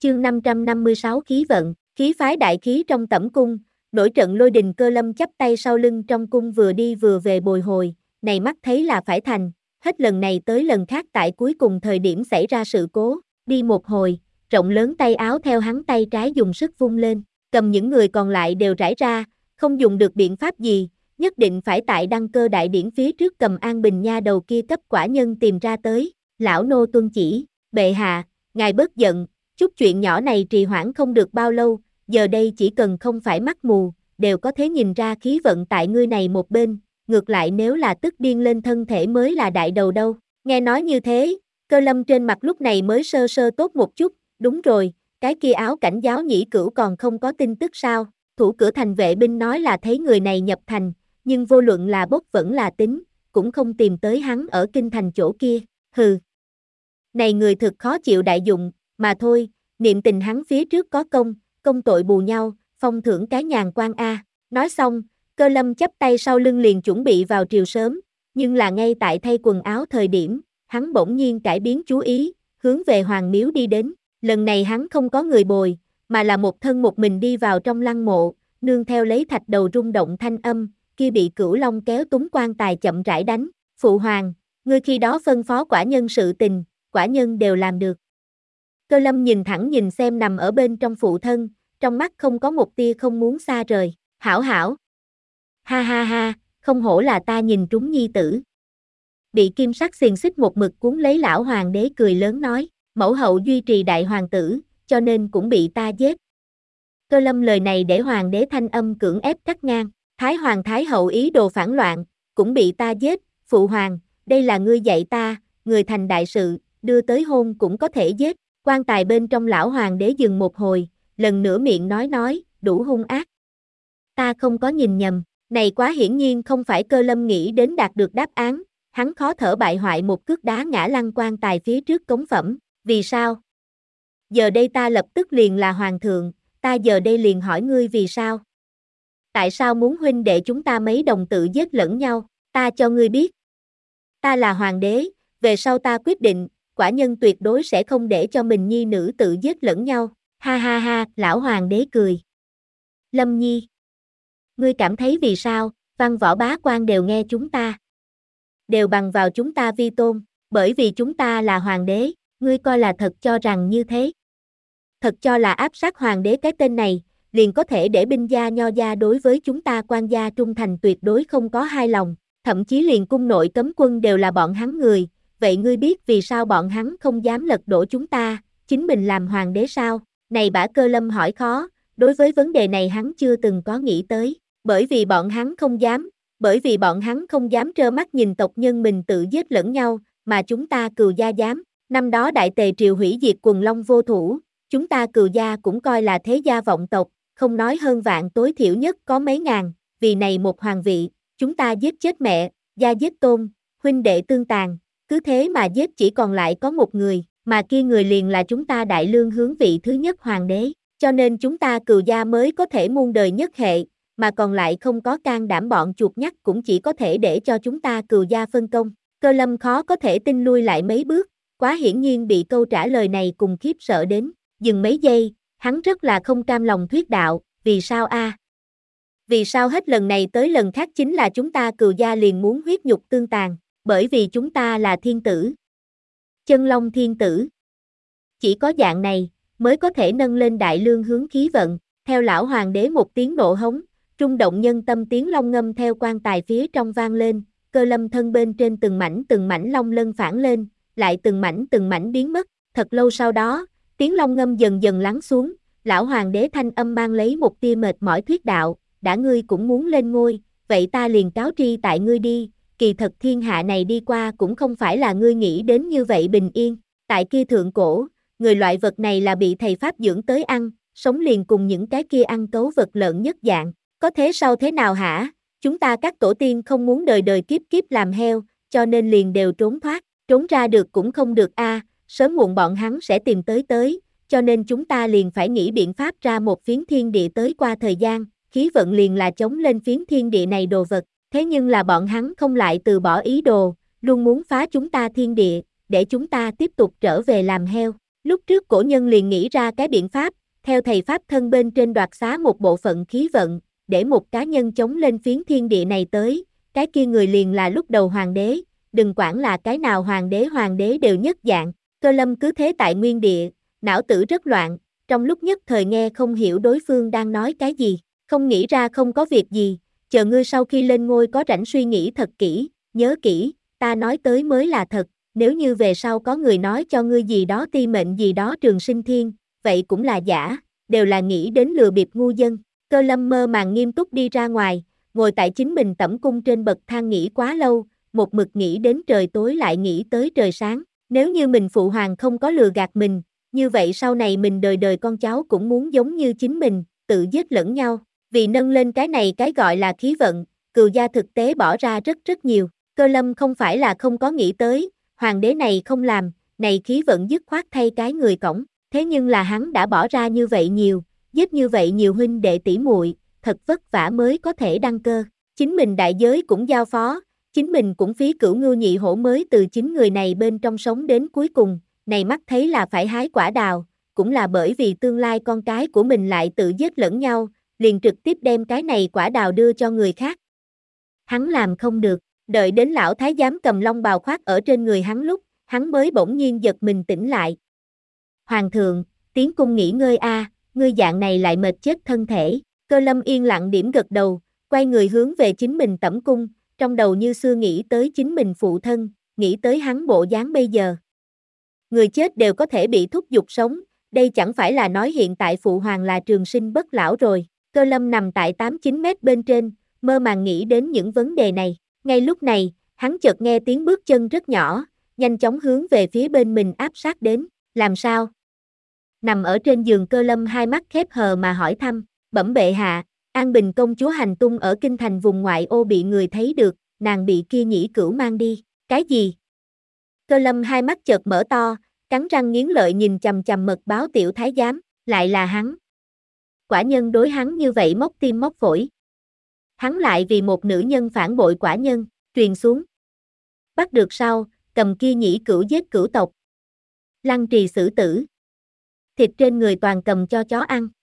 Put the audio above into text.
Chương 556 khí vận, khí phái đại khí trong tẩm cung, nổi trận lôi đình. Cơ Lâm chắp tay sau lưng trong cung vừa đi vừa về bồi hồi, này mắt thấy là phải thành, hết lần này tới lần khác tại cuối cùng thời điểm xảy ra sự cố, đi một hồi, rộng lớn tay áo theo hắn tay trái dùng sức vung lên, cầm những người còn lại đều rải ra, không dùng được biện pháp gì, nhất định phải tại Đăng Cơ đại điển phía trước cầm An Bình nha đầu kia cấp quả nhân tìm ra tới, lão nô tuân chỉ, bệ hạ, ngài bớt giận. Chút chuyện nhỏ này trì hoãn không được bao lâu, giờ đây chỉ cần không phải mắt mù, đều có thể nhìn ra khí vận tại ngươi này một bên, ngược lại nếu là tức điên lên thân thể mới là đại đầu đâu. Nghe nói như thế, Cơ Lâm trên mặt lúc này mới sơ sơ tốt một chút, đúng rồi, cái kia áo cảnh giáo nhĩ cửu còn không có tin tức sao, thủ cửa thành vệ binh nói là thấy người này nhập thành, nhưng vô luận là bốc vẫn là tính, cũng không tìm tới hắn ở kinh thành chỗ kia, hừ. Này người thực khó chịu đại dụng, mà thôi, niệm tình hắn phía trước có công tội bù nhau, phong thưởng cái nhàn quan a. Nói xong, Cơ Lâm chắp tay sau lưng liền chuẩn bị vào triều sớm, nhưng là ngay tại thay quần áo thời điểm, hắn bỗng nhiên cải biến chú ý, hướng về Hoàng Miếu đi đến. Lần này hắn không có người bồi, mà là một thân một mình đi vào trong lăng mộ, nương theo lấy thạch đầu rung động thanh âm, kia bị Cửu Long kéo túng quan tài chậm rãi đánh. Phụ hoàng, ngươi khi đó phân phó quả nhân sự tình, quả nhân đều làm được. Cơ Lâm nhìn thẳng nhìn xem nằm ở bên trong phụ thân, trong mắt không có một tia không muốn xa rời. Hảo hảo. Ha ha ha, không hổ là ta nhìn trúng nhi tử. Bị kim sắc xiềng xích một mực cuốn lấy lão hoàng đế cười lớn nói, mẫu hậu duy trì đại hoàng tử, cho nên cũng bị ta giết. Cơ Lâm lời này để hoàng đế thanh âm cưỡng ép cắt ngang, Thái hoàng thái hậu ý đồ phản loạn, cũng bị ta giết, phụ hoàng, đây là ngươi dạy ta, người thành đại sự, đưa tới hôn cũng có thể giết. Quan tài bên trong lão hoàng đế dừng một hồi, lần nữa miệng nói, đủ hung ác. Ta không có nhìn nhầm, này quá hiển nhiên không phải Cơ Lâm nghĩ đến đạt được đáp án, hắn khó thở bại hoại một cước đá ngã lăn quan tài phía trước cống phẩm, vì sao? Giờ đây ta lập tức liền là hoàng thượng, ta giờ đây liền hỏi ngươi vì sao? Tại sao muốn huynh đệ chúng ta mấy đồng tự giết lẫn nhau, ta cho ngươi biết. Ta là hoàng đế, về sau ta quyết định, quả nhân tuyệt đối sẽ không để cho mình nhi nữ tự giết lẫn nhau, ha ha ha, lão hoàng đế cười. Lâm Nhi, ngươi cảm thấy vì sao, văn võ bá quan đều nghe chúng ta. Đều bằng vào chúng ta vi tôn, bởi vì chúng ta là hoàng đế, ngươi coi là thật cho rằng như thế. Thật cho là áp sát hoàng đế cái tên này, liền có thể để binh gia nho gia đối với chúng ta quan gia trung thành tuyệt đối không có hai lòng, thậm chí liền cung nội cấm quân đều là bọn hắn người. Vậy ngươi biết vì sao bọn hắn không dám lật đổ chúng ta, chính mình làm hoàng đế sao? Này bả Cơ Lâm hỏi khó, đối với vấn đề này hắn chưa từng có nghĩ tới, bởi vì bọn hắn không dám trơ mắt nhìn tộc nhân mình tự giết lẫn nhau, mà chúng ta Cừu gia dám. Năm đó đại tề triều hủy diệt quần long vô thủ, chúng ta Cừu gia cũng coi là thế gia vọng tộc, không nói hơn vạn tối thiểu nhất có mấy ngàn, vì này một hoàng vị, chúng ta giết chết mẹ, gia giết tôn, huynh đệ tương tàn. Cứ thế mà giết chỉ còn lại có một người, mà kia người liền là chúng ta đại lương hướng vị thứ nhất hoàng đế, cho nên chúng ta Cừu gia mới có thể muôn đời nhất hệ, mà còn lại không có can đảm bọn chuột nhắt cũng chỉ có thể để cho chúng ta Cừu gia phân công. Cơ Lâm khó có thể tin lui lại mấy bước, quá hiển nhiên bị câu trả lời này cùng khiếp sợ đến, dừng mấy giây, hắn rất là không cam lòng thuyết đạo, vì sao a? Vì sao hết lần này tới lần khác chính là chúng ta Cừu gia liền muốn huyết nhục tương tàn? Bởi vì chúng ta là thiên tử. Chân long thiên tử. Chỉ có dạng này, mới có thể nâng lên đại lương hướng khí vận, theo lão hoàng đế một tiếng nộ hống, rung động nhân tâm tiếng long ngâm theo quan tài phía trong vang lên, Cơ Lâm thân bên trên từng mảnh long lân phản lên, lại từng mảnh biến mất, thật lâu sau đó, tiếng long ngâm dần dần lắng xuống, lão hoàng đế thanh âm mang lấy một tia mệt mỏi thuyết đạo, đã ngươi cũng muốn lên ngôi, vậy ta liền cáo tri tại ngươi đi. Kỳ thật thiên hạ này đi qua cũng không phải là ngươi nghĩ đến như vậy bình yên, tại kia thượng cổ, người loại vật này là bị thầy Pháp dưỡng tới ăn, sống liền cùng những cái kia ăn cấu vật lợn nhất dạng, có thế sau thế nào hả? Chúng ta các tổ tiên không muốn đời đời kiếp kiếp làm heo, cho nên liền đều trốn thoát, trốn ra được cũng không được a, sớm muộn bọn hắn sẽ tìm tới, cho nên chúng ta liền phải nghĩ biện pháp ra một phiến thiên địa tới qua thời gian, khí vận liền là chống lên phiến thiên địa này đồ vật. Thế nhưng là bọn hắn không lại từ bỏ ý đồ, luôn muốn phá chúng ta thiên địa, để chúng ta tiếp tục trở về làm heo. Lúc trước cổ nhân liền nghĩ ra cái biện pháp, theo thầy Pháp thân bên trên đoạt xá một bộ phận khí vận, để một cá nhân chống lên phiến thiên địa này tới, cái kia người liền là lúc đầu hoàng đế, đừng quản là cái nào hoàng đế đều nhất dạng. Cơ Lâm cứ thế tại nguyên địa, não tử rất loạn, trong lúc nhất thời nghe không hiểu đối phương đang nói cái gì, không nghĩ ra không có việc gì, chờ ngươi sau khi lên ngôi có rảnh suy nghĩ thật kỹ, nhớ kỹ, ta nói tới mới là thật, nếu như về sau có người nói cho ngươi gì đó ti mệnh gì đó trường sinh thiên, vậy cũng là giả, đều là nghĩ đến lừa bịp ngu dân. Cơ Lâm mơ màng nghiêm túc đi ra ngoài, ngồi tại chính mình tẩm cung trên bậc thang nghĩ quá lâu, một mực nghĩ đến trời tối lại nghĩ tới trời sáng, nếu như mình phụ hoàng không có lừa gạt mình, như vậy sau này mình đời đời con cháu cũng muốn giống như chính mình, tự giết lẫn nhau, vì nâng lên cái này cái gọi là khí vận, Cừu gia thực tế bỏ ra rất rất nhiều. Cơ Lâm không phải là không có nghĩ tới, hoàng đế này không làm, này khí vận dứt khoát thay cái người cõng, thế nhưng là hắn đã bỏ ra như vậy nhiều, giết như vậy nhiều huynh đệ tỷ muội, thật vất vả mới có thể đăng cơ, chính mình đại giới cũng giao phó, chính mình cũng phí cửu ngưu nhị hổ mới từ chính người này bên trong sống đến cuối cùng, này mắt thấy là phải hái quả đào, cũng là bởi vì tương lai con cái của mình lại tự giết lẫn nhau, liền trực tiếp đem cái này quả đào đưa cho người khác. Hắn làm không được, đợi đến lão thái giám cầm long bào khoác ở trên người hắn lúc, hắn mới bỗng nhiên giật mình tỉnh lại. Hoàng thượng, tiến cung nghỉ ngơi a, ngươi dạng này lại mệt chết thân thể. Cơ Lâm yên lặng điểm gật đầu, quay người hướng về chính mình tẩm cung, trong đầu như xưa nghĩ tới chính mình phụ thân, nghĩ tới hắn bộ dáng bây giờ. Người chết đều có thể bị thúc giục sống, đây chẳng phải là nói hiện tại phụ hoàng là trường sinh bất lão rồi. Cơ Lâm nằm tại 8-9 mét bên trên, mơ màng nghĩ đến những vấn đề này. Ngay lúc này, hắn chợt nghe tiếng bước chân rất nhỏ, nhanh chóng hướng về phía bên mình áp sát đến. Làm sao? Nằm ở trên giường Cơ Lâm hai mắt khép hờ mà hỏi thăm, bẩm bệ hạ, An Bình công chúa hành tung ở kinh thành vùng ngoại ô bị người thấy được, nàng bị kia nhĩ cửu mang đi. Cái gì? Cơ Lâm hai mắt chợt mở to, cắn răng nghiến lợi nhìn chằm chằm mật báo tiểu thái giám, lại là hắn. Quả nhân đối hắn như vậy móc tim móc phổi. Hắn lại vì một nữ nhân phản bội quả nhân, truyền xuống. Bắt được sau, cầm kia nhĩ cửu giết cửu tộc. Lăng trì xử tử. Thịt trên người toàn cầm cho chó ăn.